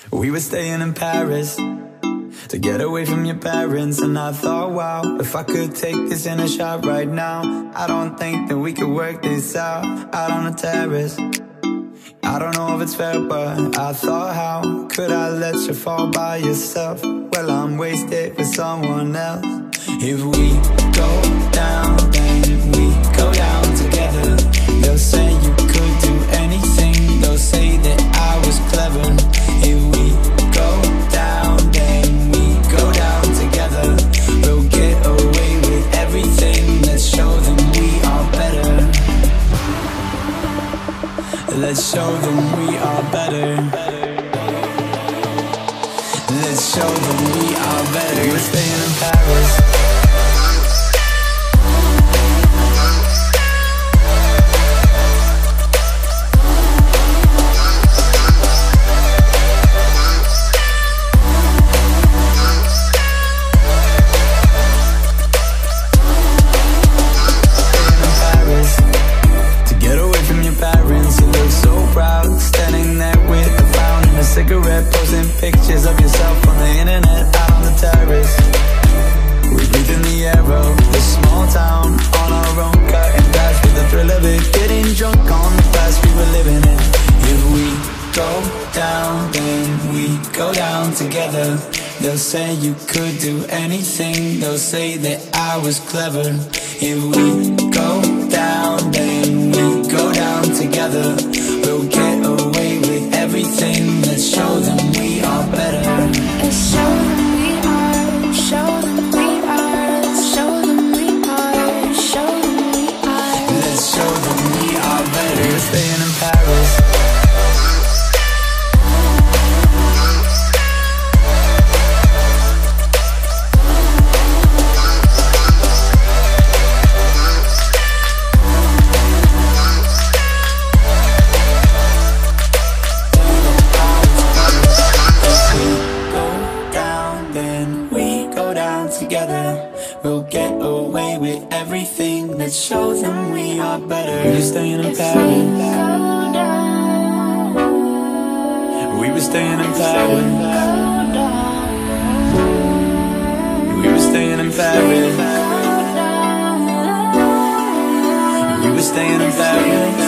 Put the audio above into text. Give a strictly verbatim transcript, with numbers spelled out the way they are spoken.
We were staying in Paris to get away from your parents, and I thought, wow, if I could take this in a shot right now, I don't think that we could work this out, out on the terrace. I don't know if it's fair, but I thought, how could I let you fall by yourself? Well, I'm wasted with someone else. If we go down, then we go down together. They'll say you could do anything, they'll say that I was clever. If we go down, then we go down together. We'll get away with everything, let's show them we are better. Let's show them we are better. Let's show them we are better. We're staying in Paris. Cigarette, posting pictures of yourself on the internet, out on the terrace. We breathe in the air of this small town, on our own, cutting glass with the thrill of it, getting drunk on the past we were living in. If we go down, then we go down together. They'll say you could do anything, they'll say that I was clever. If we go down, then we go down together. We'll get away with everything, let's show them we are better. Let's show them we are, show them we are, show them we are, show them we are. Let's show them we are better. We're staying in Paris. We'll get away with everything, let's show them we are better. We were staying in Paris. We were staying in Paris. We were staying in Paris. We were staying in Paris.